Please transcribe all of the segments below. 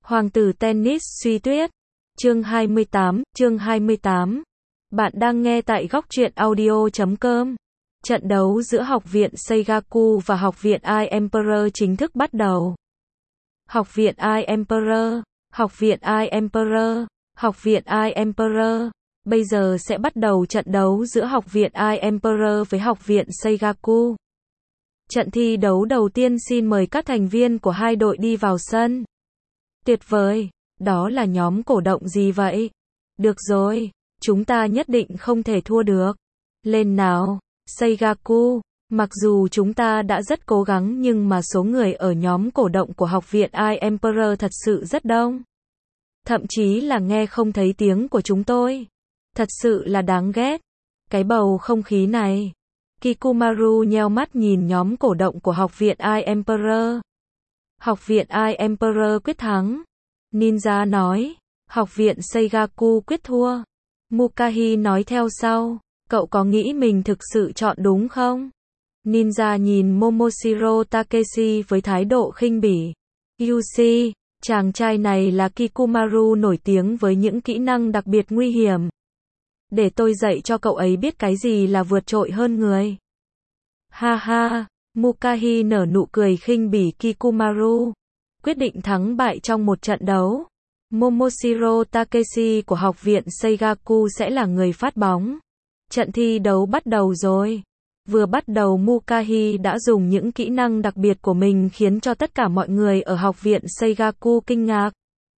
Hoàng tử tennis Suy Tuyết. Chương 28. Bạn đang nghe tại góc truyện audio.com. Trận đấu giữa Học viện Seigaku và Học viện I Emperor chính thức bắt đầu. Học viện I Emperor, Học viện I Emperor, Học viện I Emperor. Bây giờ sẽ bắt đầu trận đấu giữa Học viện I Emperor với Học viện Seigaku. Trận thi đấu đầu tiên, xin mời các thành viên của hai đội đi vào sân. Tuyệt vời, đó là nhóm cổ động gì vậy? Được rồi, chúng ta nhất định không thể thua được. Lên nào, Seigaku. Mặc dù chúng ta đã rất cố gắng nhưng mà số người ở nhóm cổ động của Học viện I Emperor thật sự rất đông. Thậm chí là nghe không thấy tiếng của chúng tôi. Thật sự là đáng ghét. Cái bầu không khí này. Kikumaru nheo mắt nhìn nhóm cổ động của Học viện I Emperor. Học viện I Emperor quyết thắng. Ninja nói. Học viện Seigaku quyết thua. Mukahi nói theo sau. Cậu có nghĩ mình thực sự chọn đúng không? Ninja nhìn Momoshiro Takeshi với thái độ khinh bỉ. Yushi, chàng trai này là Kikumaru nổi tiếng với những kỹ năng đặc biệt nguy hiểm. Để tôi dạy cho cậu ấy biết cái gì là vượt trội hơn người. Ha ha, Mukahi nở nụ cười khinh bỉ Kikumaru. Quyết định thắng bại trong một trận đấu. Momoshiro Takeshi của Học viện Seigaku sẽ là người phát bóng. Trận thi đấu bắt đầu rồi. Vừa bắt đầu Mukahi đã dùng những kỹ năng đặc biệt của mình khiến cho tất cả mọi người ở Học viện Seigaku kinh ngạc.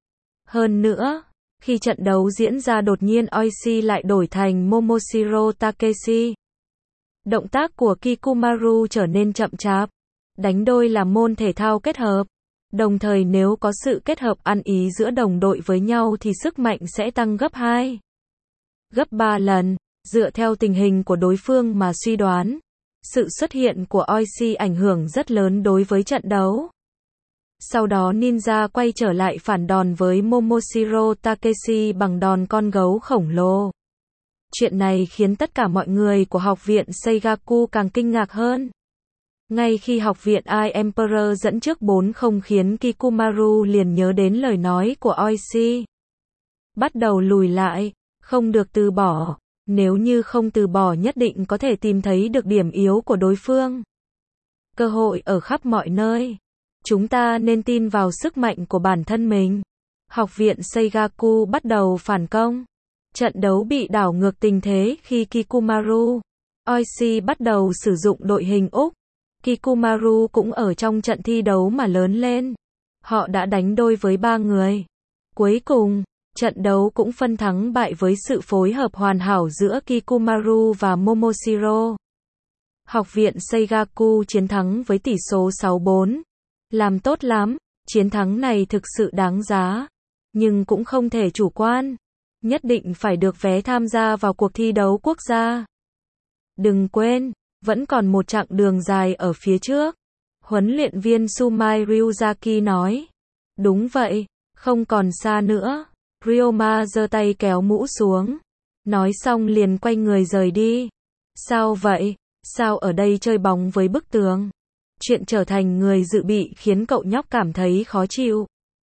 Hơn nữa, khi trận đấu diễn ra đột nhiên Oishi lại đổi thành Momoshiro Takeshi. Động tác của Kikumaru trở nên chậm chạp. Đánh đôi là môn thể thao kết hợp. Đồng thời nếu có sự kết hợp ăn ý giữa đồng đội với nhau thì sức mạnh sẽ tăng gấp 2, gấp 3 lần, dựa theo tình hình của đối phương mà suy đoán. Sự xuất hiện của Oishi ảnh hưởng rất lớn đối với trận đấu. Sau đó Ninja quay trở lại phản đòn với Momoshiro Takeshi bằng đòn con gấu khổng lồ. Chuyện này khiến tất cả mọi người của Học viện Seigaku càng kinh ngạc hơn. Ngay khi Học viện I Emperor dẫn trước 4-0 khiến Kikumaru liền nhớ đến lời nói của Oishi. Bắt đầu lùi lại, không được từ bỏ. Nếu như không từ bỏ nhất định có thể tìm thấy được điểm yếu của đối phương. Cơ hội ở khắp mọi nơi. Chúng ta nên tin vào sức mạnh của bản thân mình. Học viện Seigaku bắt đầu phản công. Trận đấu bị đảo ngược tình thế khi Kikumaru, Oishi bắt đầu sử dụng đội hình Úc. Kikumaru cũng ở trong trận thi đấu mà lớn lên. Họ đã đánh đôi với 3 người. Cuối cùng, trận đấu cũng phân thắng bại với sự phối hợp hoàn hảo giữa Kikumaru và Momoshiro. Học viện Seigaku chiến thắng với tỷ số 6-4. Làm tốt lắm, chiến thắng này thực sự đáng giá. Nhưng cũng không thể chủ quan. Nhất định phải được vé tham gia vào cuộc thi đấu quốc gia. Đừng quên, vẫn còn một chặng đường dài ở phía trước. Huấn luyện viên Sumai Ryuzaki nói. Đúng vậy, không còn xa nữa. Ryoma giơ tay kéo mũ xuống. Nói xong liền quay người rời đi. Sao vậy? Sao ở đây chơi bóng với bức tường? Chuyện trở thành người dự bị khiến cậu nhóc cảm thấy khó chịu.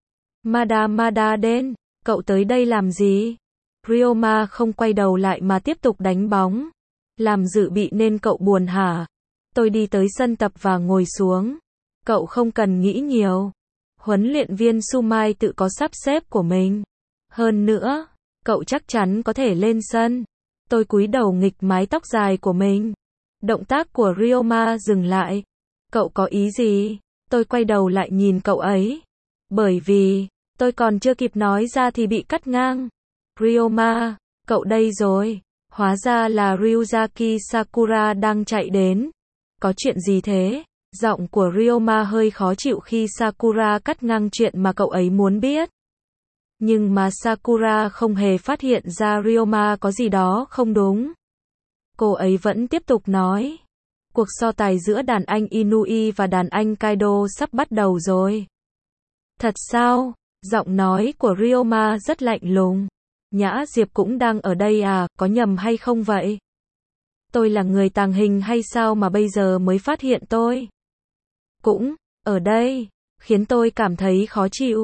Mada Den, cậu tới đây làm gì? Ryoma không quay đầu lại mà tiếp tục đánh bóng. Làm dự bị nên cậu buồn hả? Tôi đi tới sân tập và ngồi xuống. Cậu không cần nghĩ nhiều. Huấn luyện viên Sumai tự có sắp xếp của mình. Hơn nữa, cậu chắc chắn có thể lên sân. Tôi cúi đầu nghịch mái tóc dài của mình. Động tác của Ryoma dừng lại. Cậu có ý gì? Tôi quay đầu lại nhìn cậu ấy. Bởi vì, tôi còn chưa kịp nói ra thì bị cắt ngang. Ryoma, cậu đây rồi. Hóa ra là Ryuzaki Sakura đang chạy đến. Có chuyện gì thế? Giọng của Ryoma hơi khó chịu khi Sakura cắt ngang chuyện mà cậu ấy muốn biết. Nhưng mà Sakura không hề phát hiện ra Ryoma có gì đó không đúng. Cô ấy vẫn tiếp tục nói. Cuộc so tài giữa đàn anh Inui và đàn anh Kaido sắp bắt đầu rồi. Thật sao? Giọng nói của Ryoma rất lạnh lùng. Nhã Diệp cũng đang ở đây à, có nhầm hay không vậy? Tôi là người tàng hình hay sao mà bây giờ mới phát hiện tôi? Cũng, ở đây, khiến tôi cảm thấy khó chịu.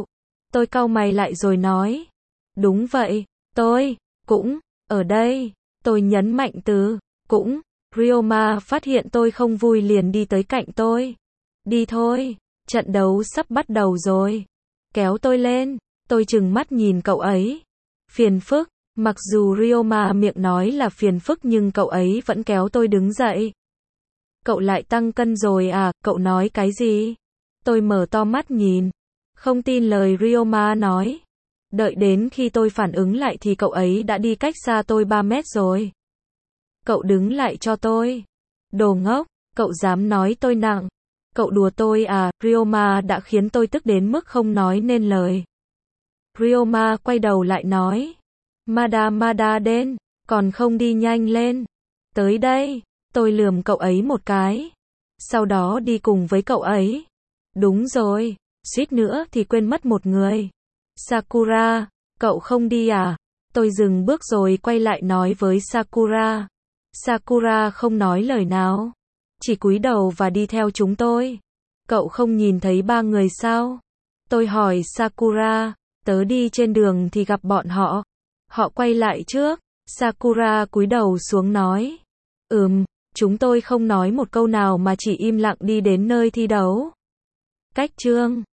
Tôi cau mày lại rồi nói. Đúng vậy, tôi cũng ở đây. Tôi nhấn mạnh từ cũng. Ryoma phát hiện tôi không vui liền đi tới cạnh tôi. Đi thôi, trận đấu sắp bắt đầu rồi. Kéo tôi lên. Tôi trừng mắt nhìn cậu ấy. Phiền phức. Mặc dù Ryoma miệng nói là phiền phức nhưng cậu ấy vẫn kéo tôi đứng dậy. Cậu lại tăng cân rồi à, cậu nói cái gì? Tôi mở to mắt nhìn. Không tin lời Ryoma nói. Đợi đến khi tôi phản ứng lại thì cậu ấy đã đi cách xa tôi 3 mét rồi. Cậu đứng lại cho tôi. Đồ ngốc, cậu dám nói tôi nặng. Cậu đùa tôi à, Ryoma đã khiến tôi tức đến mức không nói nên lời. Ryoma quay đầu lại nói. Mada đến, còn không đi nhanh lên. Tới đây, tôi lườm cậu ấy một cái. Sau đó đi cùng với cậu ấy. Đúng rồi, suýt nữa thì quên mất một người. Sakura, cậu không đi à? Tôi dừng bước rồi quay lại nói với Sakura. Sakura không nói lời nào. Chỉ cúi đầu và đi theo chúng tôi. Cậu không nhìn thấy 3 người sao? Tôi hỏi Sakura. Tớ đi trên đường thì gặp bọn họ. Họ quay lại trước. Sakura cúi đầu xuống nói. Chúng tôi không nói một câu nào mà chỉ im lặng đi đến nơi thi đấu. Cách chương